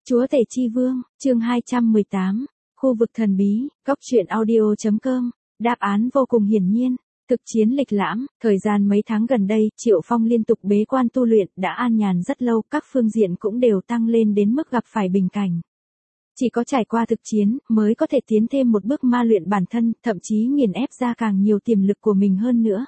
Chúa Tể Chi Vương, chương 218, khu vực thần bí, góc truyện audio.com, đáp án vô cùng hiển nhiên. Thực chiến lịch lãm, thời gian mấy tháng gần đây, Triệu Phong liên tục bế quan tu luyện, đã an nhàn rất lâu, các phương diện cũng đều tăng lên đến mức gặp phải bình cảnh. Chỉ có trải qua thực chiến, mới có thể tiến thêm một bước ma luyện bản thân, thậm chí nghiền ép ra càng nhiều tiềm lực của mình hơn nữa.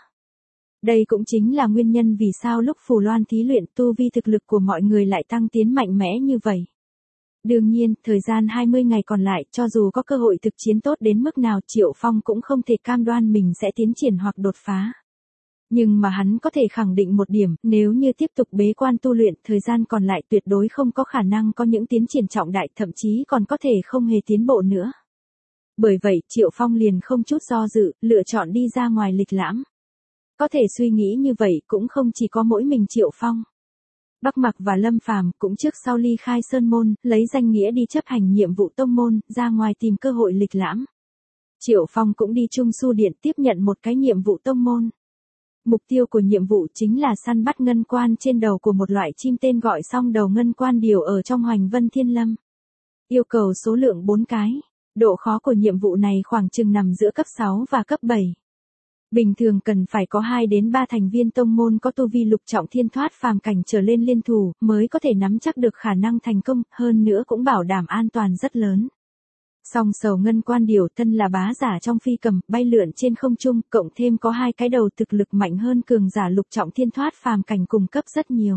Đây cũng chính là nguyên nhân vì sao lúc Phù Loan thí luyện tu vi thực lực của mọi người lại tăng tiến mạnh mẽ như vậy. Đương nhiên, thời gian 20 ngày còn lại, cho dù có cơ hội thực chiến tốt đến mức nào, Triệu Phong cũng không thể cam đoan mình sẽ tiến triển hoặc đột phá. Nhưng mà hắn có thể khẳng định một điểm, nếu như tiếp tục bế quan tu luyện, thời gian còn lại tuyệt đối không có khả năng có những tiến triển trọng đại, thậm chí còn có thể không hề tiến bộ nữa. Bởi vậy, Triệu Phong liền không chút do dự, lựa chọn đi ra ngoài lịch lãm. Có thể suy nghĩ như vậy cũng không chỉ có mỗi mình Triệu Phong. Bắc Mặc và Lâm Phàm cũng trước sau ly khai sơn môn, lấy danh nghĩa đi chấp hành nhiệm vụ tông môn, ra ngoài tìm cơ hội lịch lãm. Triệu Phong cũng đi Trung Su Điện tiếp nhận một cái nhiệm vụ tông môn. Mục tiêu của nhiệm vụ chính là săn bắt ngân quan trên đầu của một loại chim tên gọi song đầu ngân quan điều ở trong Hoành Vân Thiên Lâm. Yêu cầu số lượng 4 cái. Độ khó của nhiệm vụ này khoảng chừng nằm giữa cấp 6 và cấp 7. Bình thường cần phải có 2 đến 3 thành viên tông môn có tu vi lục trọng thiên thoát phàm cảnh trở lên liên thủ, mới có thể nắm chắc được khả năng thành công, hơn nữa cũng bảo đảm an toàn rất lớn. Song sầu ngân quan điều thân là bá giả trong phi cầm, bay lượn trên không trung, cộng thêm có 2 cái đầu thực lực mạnh hơn cường giả lục trọng thiên thoát phàm cảnh cùng cấp rất nhiều.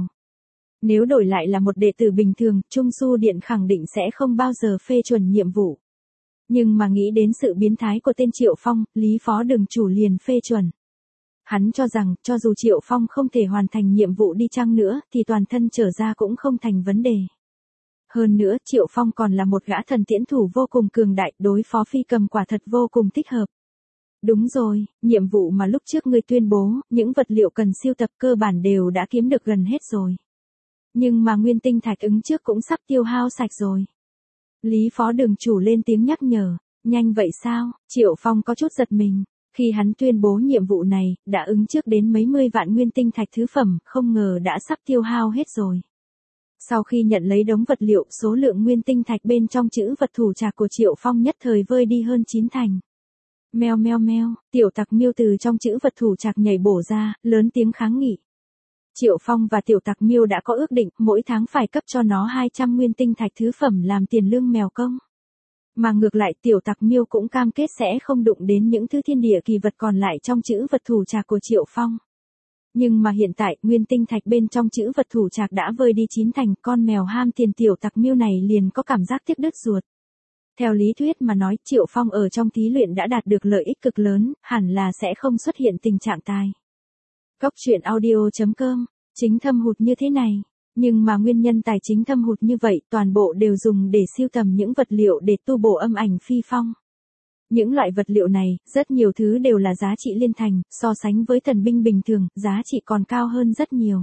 Nếu đổi lại là một đệ tử bình thường, Trung Su Điện khẳng định sẽ không bao giờ phê chuẩn nhiệm vụ. Nhưng mà nghĩ đến sự biến thái của tên Triệu Phong, Lý Phó Đường chủ liền phê chuẩn. Hắn cho rằng, cho dù Triệu Phong không thể hoàn thành nhiệm vụ đi chăng nữa, thì toàn thân trở ra cũng không thành vấn đề. Hơn nữa, Triệu Phong còn là một gã thần tiễn thủ vô cùng cường đại, đối phó phi cầm quả thật vô cùng thích hợp. Đúng rồi, nhiệm vụ mà lúc trước ngươi tuyên bố, những vật liệu cần siêu tập cơ bản đều đã kiếm được gần hết rồi. Nhưng mà nguyên tinh thạch ứng trước cũng sắp tiêu hao sạch rồi. Lý Phó Đường chủ lên tiếng nhắc nhở, nhanh vậy sao? Triệu Phong có chút giật mình, khi hắn tuyên bố nhiệm vụ này, đã ứng trước đến mấy mươi vạn nguyên tinh thạch thứ phẩm, không ngờ đã sắp tiêu hao hết rồi. Sau khi nhận lấy đống vật liệu, số lượng nguyên tinh thạch bên trong chữ vật thủ trạc của Triệu Phong nhất thời vơi đi hơn 9 thành. Meo meo meo, tiểu tặc miêu từ trong chữ vật thủ trạc nhảy bổ ra, lớn tiếng kháng nghị. Triệu Phong và tiểu tặc miêu đã có ước định, mỗi tháng phải cấp cho nó 200 nguyên tinh thạch thứ phẩm làm tiền lương mèo công. Mà ngược lại tiểu tặc miêu cũng cam kết sẽ không đụng đến những thứ thiên địa kỳ vật còn lại trong chữ vật thủ trạc của Triệu Phong. Nhưng mà hiện tại, nguyên tinh thạch bên trong chữ vật thủ trạc đã vơi đi 9 thành, con mèo ham tiền tiểu tặc miêu này liền có cảm giác tiếc đứt ruột. Theo lý thuyết mà nói, Triệu Phong ở trong thí luyện đã đạt được lợi ích cực lớn, hẳn là sẽ không xuất hiện tình trạng tai. Góc truyện audio.com, chính thâm hụt như thế này. Nhưng mà nguyên nhân tài chính thâm hụt như vậy, toàn bộ đều dùng để sưu tầm những vật liệu để tu bổ âm ảnh phi phong. Những loại vật liệu này, rất nhiều thứ đều là giá trị liên thành, so sánh với thần binh bình thường, giá trị còn cao hơn rất nhiều.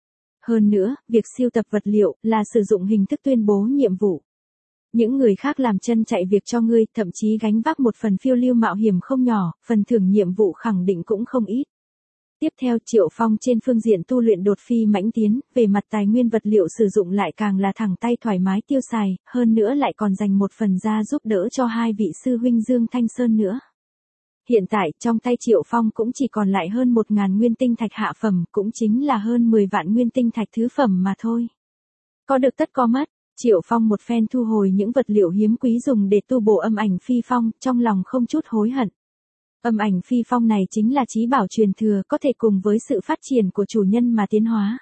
Hơn nữa, việc sưu tập vật liệu là sử dụng hình thức tuyên bố nhiệm vụ. Những người khác làm chân chạy việc cho ngươi, thậm chí gánh vác một phần phiêu lưu mạo hiểm không nhỏ, phần thưởng nhiệm vụ khẳng định cũng không ít. Tiếp theo, Triệu Phong trên phương diện tu luyện đột phi mãnh tiến, về mặt tài nguyên vật liệu sử dụng lại càng là thẳng tay thoải mái tiêu xài, hơn nữa lại còn dành một phần ra giúp đỡ cho 2 vị sư huynh Dương Thanh Sơn nữa. Hiện tại, trong tay Triệu Phong cũng chỉ còn lại hơn 1.000 nguyên tinh thạch hạ phẩm, cũng chính là hơn 10 vạn nguyên tinh thạch thứ phẩm mà thôi. Có được tất có mất, Triệu Phong một phen thu hồi những vật liệu hiếm quý dùng để tu bổ âm ảnh phi phong, trong lòng không chút hối hận. Âm ảnh phi phong này chính là chí bảo truyền thừa, có thể cùng với sự phát triển của chủ nhân mà tiến hóa.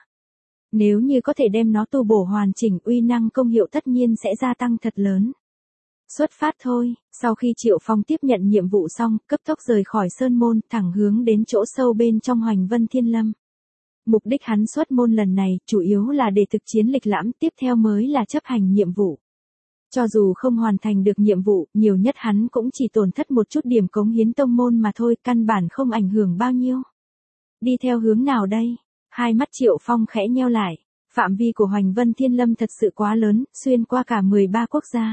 Nếu như có thể đem nó tu bổ hoàn chỉnh, uy năng công hiệu tất nhiên sẽ gia tăng thật lớn. Xuất phát thôi, sau khi Triệu Phong tiếp nhận nhiệm vụ xong, cấp tốc rời khỏi sơn môn, thẳng hướng đến chỗ sâu bên trong Hoành Vân Thiên Lâm. Mục đích hắn xuất môn lần này, chủ yếu là để thực chiến lịch lãm, tiếp theo mới là chấp hành nhiệm vụ. Cho dù không hoàn thành được nhiệm vụ, nhiều nhất hắn cũng chỉ tổn thất một chút điểm cống hiến tông môn mà thôi, căn bản không ảnh hưởng bao nhiêu. Đi theo hướng nào đây? Hai mắt Triệu Phong khẽ nheo lại. Phạm vi của Hoành Vân Thiên Lâm thật sự quá lớn, xuyên qua cả 13 quốc gia.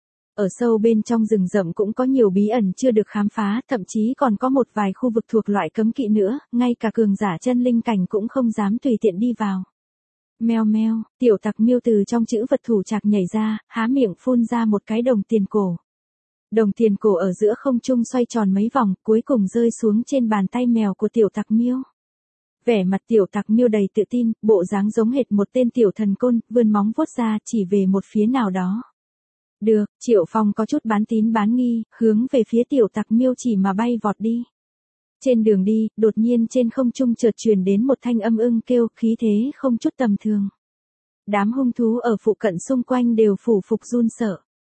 Ở sâu bên trong rừng rậm cũng có nhiều bí ẩn chưa được khám phá, thậm chí còn có một vài khu vực thuộc loại cấm kỵ nữa, ngay cả cường giả chân linh cảnh cũng không dám tùy tiện đi vào. Meo meo, tiểu tặc miêu từ trong chữ vật thủ trạc nhảy ra, há miệng phun ra một cái đồng tiền cổ. Đồng tiền cổ ở giữa không trung xoay tròn mấy vòng, cuối cùng rơi xuống trên bàn tay mèo của tiểu tặc miêu. Vẻ mặt tiểu tặc miêu đầy tự tin, bộ dáng giống hệt một tên tiểu thần côn, vươn móng vuốt ra chỉ về một phía nào đó. Được, Triệu Phong có chút bán tín bán nghi, hướng về phía tiểu tặc miêu chỉ mà bay vọt đi. Trên đường đi, đột nhiên trên không trung chợt truyền đến một thanh âm ưng kêu, khí thế không chút tầm thường. Đám hung thú ở phụ cận xung quanh đều phủ phục run sợ.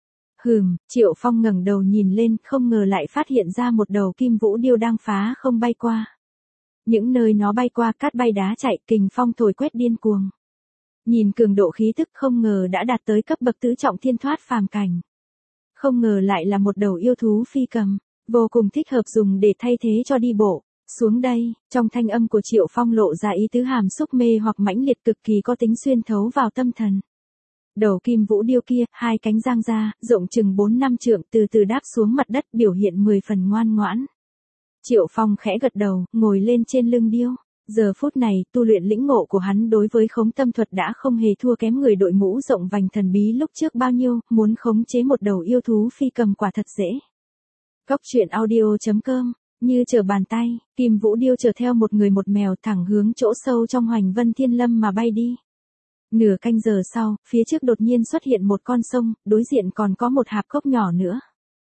Triệu Phong ngẩng đầu nhìn lên, không ngờ lại phát hiện ra một đầu kim vũ điêu đang phá không bay qua. Những nơi nó bay qua cát bay đá chạy, kình phong thổi quét điên cuồng. Nhìn cường độ khí tức không ngờ đã đạt tới cấp bậc tứ trọng thiên thoát phàm cảnh. Không ngờ lại là một đầu yêu thú phi cầm, vô cùng thích hợp dùng để thay thế cho đi bộ. Xuống đây, trong thanh âm của Triệu Phong lộ ra ý tứ hàm xúc mê hoặc mãnh liệt cực kỳ có tính xuyên thấu vào tâm thần. Đầu kim vũ điêu kia, hai cánh giang ra, rộng chừng 4-5 trượng từ từ đáp xuống mặt đất biểu hiện 10 phần ngoan ngoãn. Triệu Phong khẽ gật đầu, ngồi lên trên lưng điêu. Giờ phút này, tu luyện lĩnh ngộ của hắn đối với khống tâm thuật đã không hề thua kém người đội mũ rộng vành thần bí lúc trước bao nhiêu, muốn khống chế một đầu yêu thú phi cầm quả thật dễ. Cốc truyện audio.com, như trở bàn tay, kim vũ điêu chở theo một người một mèo thẳng hướng chỗ sâu trong Hoành Vân Thiên Lâm mà bay đi. Nửa canh giờ sau, phía trước đột nhiên xuất hiện một con sông, đối diện còn có một hạp cốc nhỏ nữa.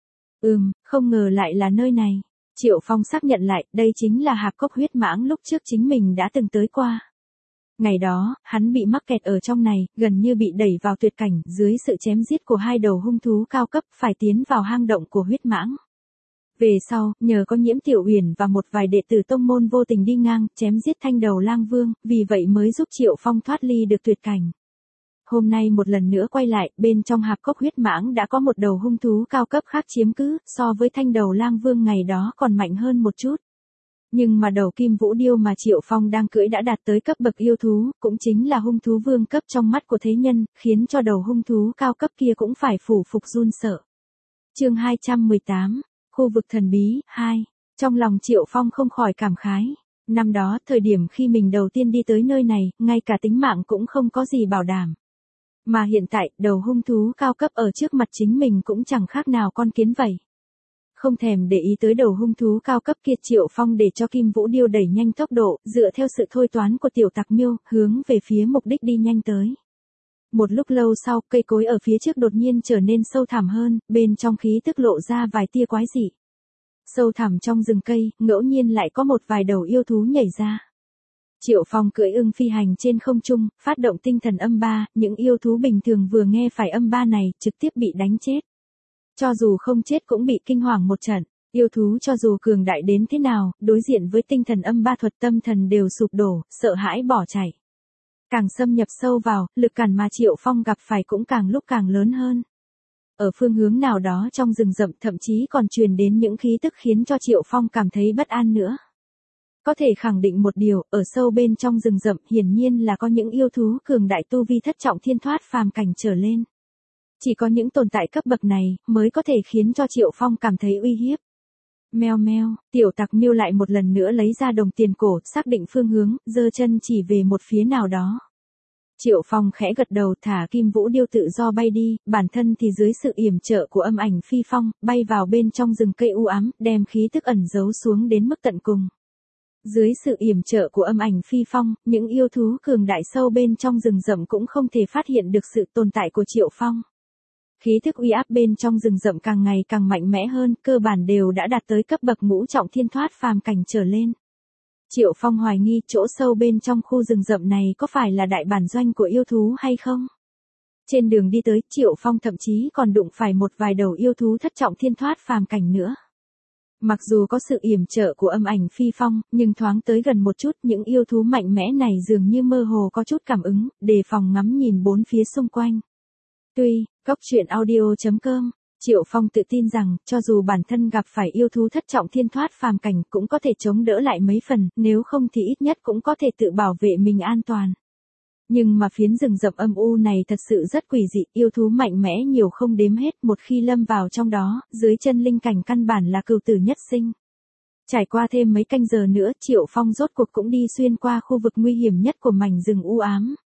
Không ngờ lại là nơi này. Triệu Phong xác nhận lại, đây chính là hạp cốc huyết mãng lúc trước chính mình đã từng tới qua. Ngày đó, hắn bị mắc kẹt ở trong này, gần như bị đẩy vào tuyệt cảnh, dưới sự chém giết của hai đầu hung thú cao cấp, phải tiến vào hang động của huyết mãng. Về sau, nhờ có Nhiễm Tiểu Uyển và một vài đệ tử tông môn vô tình đi ngang, chém giết Thanh Đầu Lang Vương, vì vậy mới giúp Triệu Phong thoát ly được tuyệt cảnh. Hôm nay một lần nữa quay lại, bên trong hạp cốc huyết mãng đã có một đầu hung thú cao cấp khác chiếm cứ, so với Thanh Đầu Lang Vương ngày đó còn mạnh hơn một chút. Nhưng mà đầu kim vũ điêu mà Triệu Phong đang cưỡi đã đạt tới cấp bậc yêu thú, cũng chính là hung thú vương cấp trong mắt của thế nhân, khiến cho đầu hung thú cao cấp kia cũng phải phủ phục run sợ. Chương 218, khu vực thần bí 2. Trong lòng Triệu Phong không khỏi cảm khái. Năm đó, thời điểm khi mình đầu tiên đi tới nơi này, ngay cả tính mạng cũng không có gì bảo đảm. Mà hiện tại, đầu hung thú cao cấp ở trước mặt chính mình cũng chẳng khác nào con kiến vậy. Không thèm để ý tới đầu hung thú cao cấp kia, Triệu Phong để cho kim vũ điêu đẩy nhanh tốc độ, dựa theo sự thôi toán của tiểu tặc miêu, hướng về phía mục đích đi nhanh tới. Một lúc lâu sau, cây cối ở phía trước đột nhiên trở nên sâu thẳm hơn, bên trong khí tức lộ ra vài tia quái dị. Sâu thẳm trong rừng cây, ngẫu nhiên lại có một vài đầu yêu thú nhảy ra. Triệu Phong cưỡi ưng phi hành trên không trung, phát động tinh thần âm ba, những yêu thú bình thường vừa nghe phải âm ba này, trực tiếp bị đánh chết. Cho dù không chết cũng bị kinh hoàng một trận, yêu thú cho dù cường đại đến thế nào, đối diện với tinh thần âm ba thuật tâm thần đều sụp đổ, sợ hãi bỏ chạy. Càng xâm nhập sâu vào, lực cản mà Triệu Phong gặp phải cũng càng lúc càng lớn hơn. Ở phương hướng nào đó trong rừng rậm thậm chí còn truyền đến những khí tức khiến cho Triệu Phong cảm thấy bất an nữa. Có thể khẳng định một điều, ở sâu bên trong rừng rậm hiển nhiên là có những yêu thú cường đại tu vi thất trọng thiên thoát phàm cảnh trở lên. Chỉ có những tồn tại cấp bậc này mới có thể khiến cho Triệu Phong cảm thấy uy hiếp. Meo meo, tiểu tặc miêu lại một lần nữa lấy ra đồng tiền cổ, xác định phương hướng, giơ chân chỉ về một phía nào đó. Triệu Phong khẽ gật đầu thả kim vũ điêu tự do bay đi, bản thân thì dưới sự yểm trợ của âm ảnh phi phong, bay vào bên trong rừng cây u ám, đem khí tức ẩn giấu xuống đến mức tận cùng. Dưới sự yểm trợ của âm ảnh phi phong, những yêu thú cường đại sâu bên trong rừng rậm cũng không thể phát hiện được sự tồn tại của Triệu Phong. Khí thức uy áp bên trong rừng rậm càng ngày càng mạnh mẽ hơn, cơ bản đều đã đạt tới cấp bậc ngũ trọng thiên thoát phàm cảnh trở lên. Triệu Phong hoài nghi chỗ sâu bên trong khu rừng rậm này có phải là đại bản doanh của yêu thú hay không? Trên đường đi tới, Triệu Phong thậm chí còn đụng phải một vài đầu yêu thú thất trọng thiên thoát phàm cảnh nữa. Mặc dù có sự yểm trợ của âm ảnh phi phong, nhưng thoáng tới gần một chút, những yêu thú mạnh mẽ này dường như mơ hồ có chút cảm ứng, đề phòng ngắm nhìn bốn phía xung quanh. Tuy, cốc truyện audio.com, Triệu Phong tự tin rằng, cho dù bản thân gặp phải yêu thú thất trọng thiên thoát phàm cảnh cũng có thể chống đỡ lại mấy phần, nếu không thì ít nhất cũng có thể tự bảo vệ mình an toàn. Nhưng mà phiến rừng rậm âm u này thật sự rất quỷ dị, yêu thú mạnh mẽ nhiều không đếm hết, một khi lâm vào trong đó, dưới chân linh cảnh căn bản là cừu tử nhất sinh. Trải qua thêm mấy canh giờ nữa, Triệu Phong rốt cuộc cũng đi xuyên qua khu vực nguy hiểm nhất của mảnh rừng u ám.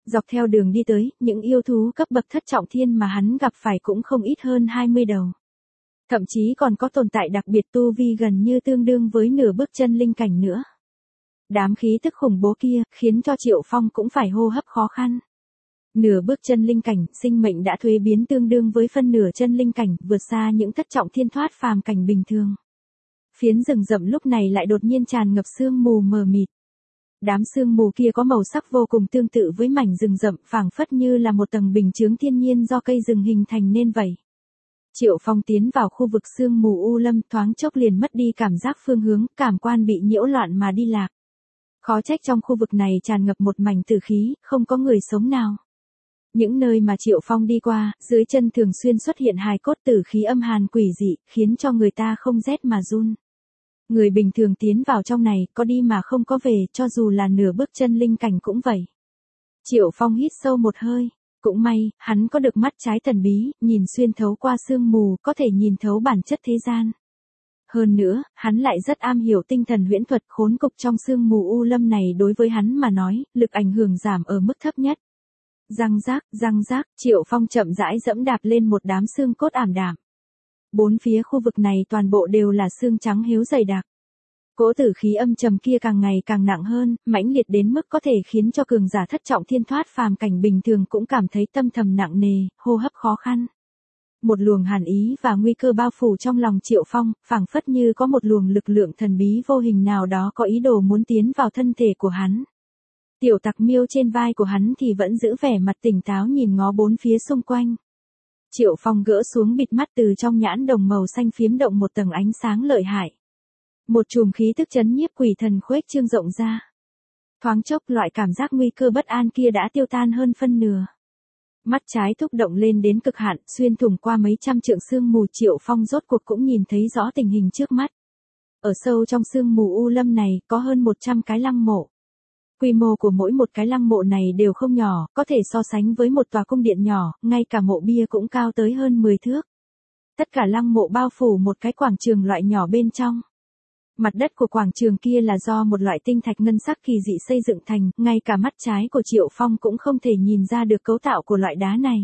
Dọc theo đường đi tới, những yêu thú cấp bậc thất trọng thiên mà hắn gặp phải cũng không ít hơn 20 đầu. Thậm chí còn có tồn tại đặc biệt tu vi gần như tương đương với nửa bước chân linh cảnh nữa. Đám khí tức khủng bố kia, khiến cho Triệu Phong cũng phải hô hấp khó khăn. Nửa bước chân linh cảnh, sinh mệnh đã thuế biến tương đương với phân nửa chân linh cảnh, vượt xa những thất trọng thiên thoát phàm cảnh bình thường. Phiến rừng rậm lúc này lại đột nhiên tràn ngập sương mù mờ mịt. Đám sương mù kia có màu sắc vô cùng tương tự với mảnh rừng rậm, phảng phất như là một tầng bình chướng thiên nhiên do cây rừng hình thành nên vậy. Triệu Phong tiến vào khu vực sương mù u lâm, thoáng chốc liền mất đi cảm giác phương hướng, cảm quan bị nhiễu loạn mà đi lạc. Khó trách trong khu vực này tràn ngập một mảnh tử khí, không có người sống nào. Những nơi mà Triệu Phong đi qua, dưới chân thường xuyên xuất hiện hài cốt tử khí âm hàn quỷ dị, khiến cho người ta không rét mà run. Người bình thường tiến vào trong này, có đi mà không có về, cho dù là nửa bước chân linh cảnh cũng vậy. Triệu Phong hít sâu một hơi. Cũng may, hắn có được mắt trái thần bí, nhìn xuyên thấu qua sương mù, có thể nhìn thấu bản chất thế gian. Hơn nữa, hắn lại rất am hiểu tinh thần huyễn thuật, khốn cục trong sương mù u lâm này đối với hắn mà nói, lực ảnh hưởng giảm ở mức thấp nhất. Răng rác, Triệu Phong chậm rãi dẫm đạp lên một đám xương cốt ảm đạm. Bốn phía khu vực này toàn bộ đều là xương trắng héo dày đặc. Cỗ tử khí âm trầm kia càng ngày càng nặng hơn, mãnh liệt đến mức có thể khiến cho cường giả thất trọng thiên thoát phàm cảnh bình thường cũng cảm thấy tâm thầm nặng nề, hô hấp khó khăn. Một luồng hàn ý và nguy cơ bao phủ trong lòng Triệu Phong, phảng phất như có một luồng lực lượng thần bí vô hình nào đó có ý đồ muốn tiến vào thân thể của hắn. Tiểu Tặc Miêu trên vai của hắn thì vẫn giữ vẻ mặt tỉnh táo nhìn ngó bốn phía xung quanh. Triệu Phong gỡ xuống bịt mắt, từ trong nhãn đồng màu xanh phiếm động một tầng ánh sáng lợi hại. Một chùm khí tức chấn nhiếp quỷ thần khuếch trương rộng ra. Thoáng chốc loại cảm giác nguy cơ bất an kia đã tiêu tan hơn phân nửa. Mắt trái thúc động lên đến cực hạn, xuyên thủng qua mấy trăm trượng sương mù, Triệu Phong rốt cuộc cũng nhìn thấy rõ tình hình trước mắt. Ở sâu trong sương mù u lâm này, có hơn 100 cái lăng mộ. Quy mô của mỗi một cái lăng mộ này đều không nhỏ, có thể so sánh với một tòa cung điện nhỏ, ngay cả mộ bia cũng cao tới hơn 10 thước. Tất cả lăng mộ bao phủ một cái quảng trường loại nhỏ bên trong. Mặt đất của quảng trường kia là do một loại tinh thạch ngân sắc kỳ dị xây dựng thành, ngay cả mắt trái của Triệu Phong cũng không thể nhìn ra được cấu tạo của loại đá này.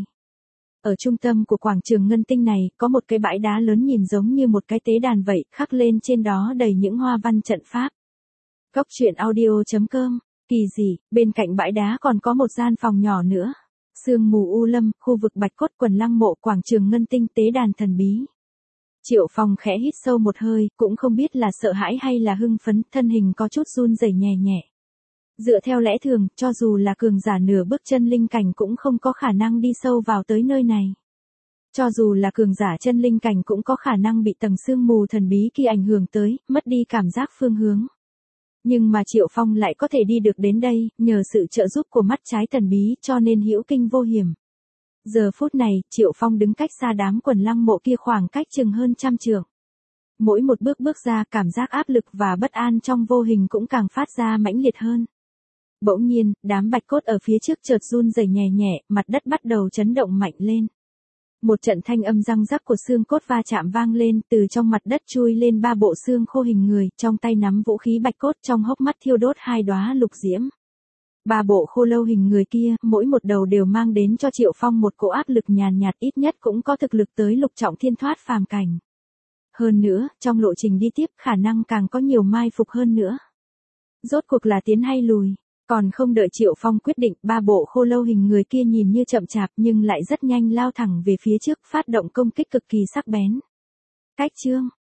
Ở trung tâm của quảng trường ngân tinh này, có một cái bãi đá lớn nhìn giống như một cái tế đàn vậy, khắc lên trên đó đầy những hoa văn trận pháp. Góc truyện audio.com. Kỳ dị, bên cạnh bãi đá còn có một gian phòng nhỏ nữa. Sương mù u lâm, khu vực bạch cốt quần lăng mộ, quảng trường ngân tinh, tế đàn thần bí. Triệu Phong khẽ hít sâu một hơi, cũng không biết là sợ hãi hay là hưng phấn, thân hình có chút run rẩy nhẹ nhẹ. Dựa theo lẽ thường, cho dù là cường giả nửa bước chân linh cảnh cũng không có khả năng đi sâu vào tới nơi này. Cho dù là cường giả chân linh cảnh cũng có khả năng bị tầng sương mù thần bí kia ảnh hưởng tới, mất đi cảm giác phương hướng. Nhưng mà Triệu Phong lại có thể đi được đến đây, nhờ sự trợ giúp của mắt trái thần bí, cho nên hữu kinh vô hiểm. Giờ phút này, Triệu Phong đứng cách xa đám quần lăng mộ kia khoảng cách chừng hơn 100 trượng. Mỗi một bước ra, cảm giác áp lực và bất an trong vô hình cũng càng phát ra mãnh liệt hơn. Bỗng nhiên, đám bạch cốt ở phía trước chợt run rẩy nhẹ nhẹ, mặt đất bắt đầu chấn động mạnh lên. Một trận thanh âm răng rắc của xương cốt va chạm vang lên, từ trong mặt đất chui lên 3 bộ xương khô hình người, trong tay nắm vũ khí bạch cốt, trong hốc mắt thiêu đốt 2 đóa lục diễm. 3 bộ khô lâu hình người kia, mỗi một đầu đều mang đến cho Triệu Phong một cỗ áp lực nhàn nhạt, ít nhất cũng có thực lực tới lục trọng thiên thoát phàm cảnh. Hơn nữa, trong lộ trình đi tiếp khả năng càng có nhiều mai phục hơn nữa. Rốt cuộc là tiến hay lùi? Còn không đợi Triệu Phong quyết định, 3 bộ khô lâu hình người kia nhìn như chậm chạp nhưng lại rất nhanh lao thẳng về phía trước, phát động công kích cực kỳ sắc bén. Cách chương